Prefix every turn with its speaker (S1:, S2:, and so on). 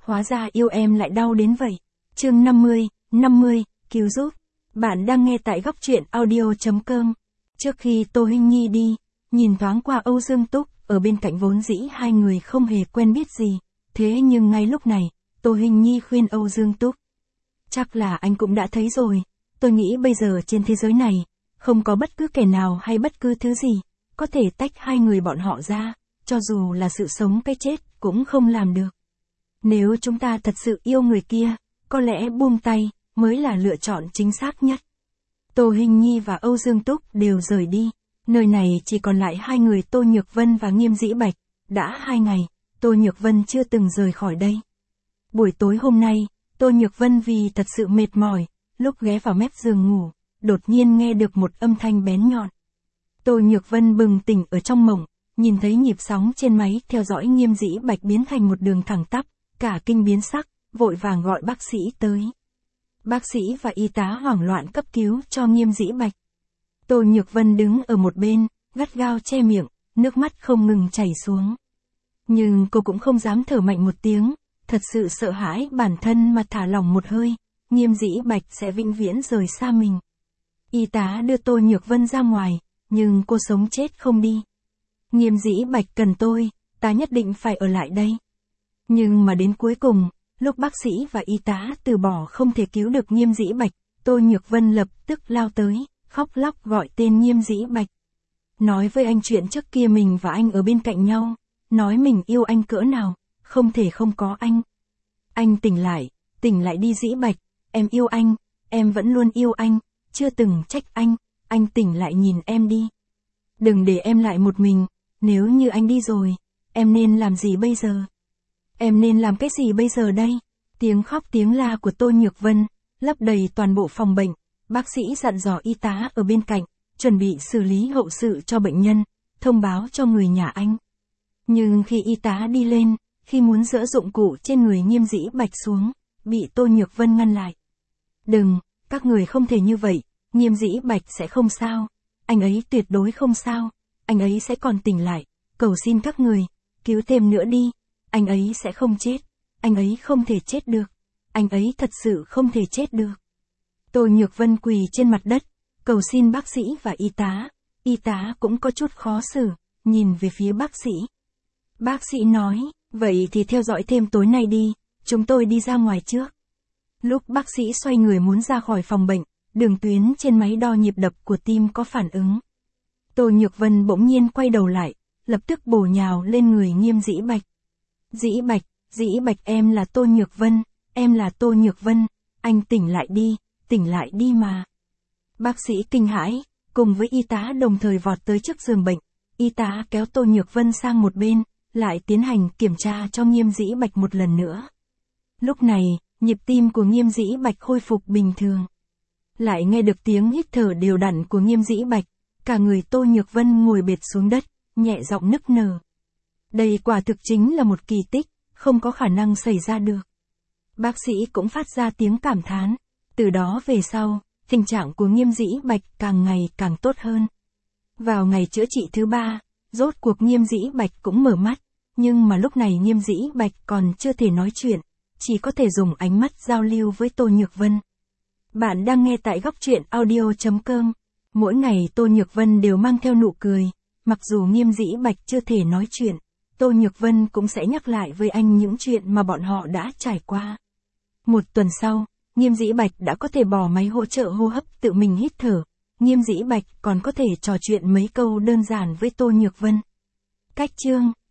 S1: hóa ra yêu em lại đau đến vậy. Chương 50, cứu giúp. Bạn đang nghe tại góc truyện audio.com. Trước khi Tô Hinh Nhi đi, nhìn thoáng qua Âu Dương Túc, ở bên cạnh vốn dĩ hai người không hề quen biết gì. Thế nhưng ngay lúc này, Tô Hinh Nhi khuyên Âu Dương Túc. Chắc là anh cũng đã thấy rồi, tôi nghĩ bây giờ trên thế giới này, không có bất cứ kẻ nào hay bất cứ thứ gì, có thể tách hai người bọn họ ra, cho dù là sự sống cái chết, cũng không làm được. Nếu chúng ta thật sự yêu người kia, có lẽ buông tay, mới là lựa chọn chính xác nhất. Tô Hinh Nhi và Âu Dương Túc đều rời đi, nơi này chỉ còn lại hai người Tô Nhược Vân và Nghiêm Dĩ Bạch, đã 2 ngày, Tô Nhược Vân chưa từng rời khỏi đây. Buổi tối hôm nay, Tô Nhược Vân vì thật sự mệt mỏi, lúc ghé vào mép giường ngủ, đột nhiên nghe được một âm thanh bén nhọn. Tô Nhược Vân bừng tỉnh ở trong mộng, nhìn thấy nhịp sóng trên máy theo dõi Nghiêm Dĩ Bạch biến thành một đường thẳng tắp, cả kinh biến sắc, vội vàng gọi bác sĩ tới. Bác sĩ và y tá hoảng loạn cấp cứu cho Nghiêm Dĩ Bạch. Tô Nhược Vân đứng ở một bên, gắt gao che miệng, nước mắt không ngừng chảy xuống. Nhưng cô cũng không dám thở mạnh một tiếng, thật sự sợ hãi bản thân mà thả lỏng một hơi, Nghiêm Dĩ Bạch sẽ vĩnh viễn rời xa mình. Y tá đưa Tô Nhược Vân ra ngoài, nhưng cô sống chết không đi. Nghiêm Dĩ Bạch cần tôi, ta nhất định phải ở lại đây. Nhưng mà đến cuối cùng, lúc bác sĩ và y tá từ bỏ không thể cứu được Nghiêm Dĩ Bạch, Tô Nhược Vân lập tức lao tới, khóc lóc gọi tên Nghiêm Dĩ Bạch. Nói với anh chuyện trước kia mình và anh ở bên cạnh nhau, nói mình yêu anh cỡ nào, không thể không có anh. Anh tỉnh lại đi Dĩ Bạch, em yêu anh, em vẫn luôn yêu anh, chưa từng trách anh tỉnh lại nhìn em đi. Đừng để em lại một mình, nếu như anh đi rồi, em nên làm gì bây giờ? Em nên làm cái gì bây giờ đây? Tiếng khóc tiếng la của Tô Nhược Vân, lấp đầy toàn bộ phòng bệnh, bác sĩ dặn dò y tá ở bên cạnh, chuẩn bị xử lý hậu sự cho bệnh nhân, thông báo cho người nhà anh. Nhưng khi y tá đi lên, khi muốn dỡ dụng cụ trên người Nghiêm Dĩ Bạch xuống, bị Tô Nhược Vân ngăn lại. Đừng, các người không thể như vậy, Nghiêm Dĩ Bạch sẽ không sao, anh ấy tuyệt đối không sao, anh ấy sẽ còn tỉnh lại, cầu xin các người, cứu thêm nữa đi, anh ấy sẽ không chết, anh ấy không thể chết được, anh ấy thật sự không thể chết được. Tô Nhược Vân quỳ trên mặt đất, cầu xin bác sĩ và y tá cũng có chút khó xử, nhìn về phía bác sĩ. Bác sĩ nói, vậy thì theo dõi thêm tối nay đi, chúng tôi đi ra ngoài trước. Lúc bác sĩ xoay người muốn ra khỏi phòng bệnh, đường tuyến trên máy đo nhịp đập của tim có phản ứng. Tô Nhược Vân bỗng nhiên quay đầu lại, lập tức bổ nhào lên người Nghiêm Dĩ Bạch. Dĩ Bạch em là Tô Nhược Vân, em là Tô Nhược Vân, anh tỉnh lại đi mà. Bác sĩ kinh hãi, cùng với y tá đồng thời vọt tới trước giường bệnh, y tá kéo Tô Nhược Vân sang một bên, lại tiến hành kiểm tra cho Nghiêm Dĩ Bạch một lần nữa. Lúc này, nhịp tim của Nghiêm Dĩ Bạch khôi phục bình thường. Lại nghe được tiếng hít thở đều đặn của Nghiêm Dĩ Bạch, cả người Tô Nhược Vân ngồi bệt xuống đất, nhẹ giọng nức nở. Đây quả thực chính là một kỳ tích, không có khả năng xảy ra được. Bác sĩ cũng phát ra tiếng cảm thán, từ đó về sau, tình trạng của Nghiêm Dĩ Bạch càng ngày càng tốt hơn. Vào ngày chữa trị thứ 3, rốt cuộc Nghiêm Dĩ Bạch cũng mở mắt, nhưng mà lúc này Nghiêm Dĩ Bạch còn chưa thể nói chuyện, chỉ có thể dùng ánh mắt giao lưu với Tô Nhược Vân. Bạn đang nghe tại góc truyện audio.com. Mỗi ngày Tô Nhược Vân đều mang theo nụ cười, mặc dù Nghiêm Dĩ Bạch chưa thể nói chuyện, Tô Nhược Vân cũng sẽ nhắc lại với anh những chuyện mà bọn họ đã trải qua. Một tuần sau, Nghiêm Dĩ Bạch đã có thể bỏ máy hỗ trợ hô hấp tự mình hít thở, Nghiêm Dĩ Bạch còn có thể trò chuyện mấy câu đơn giản với Tô Nhược Vân. Cách chương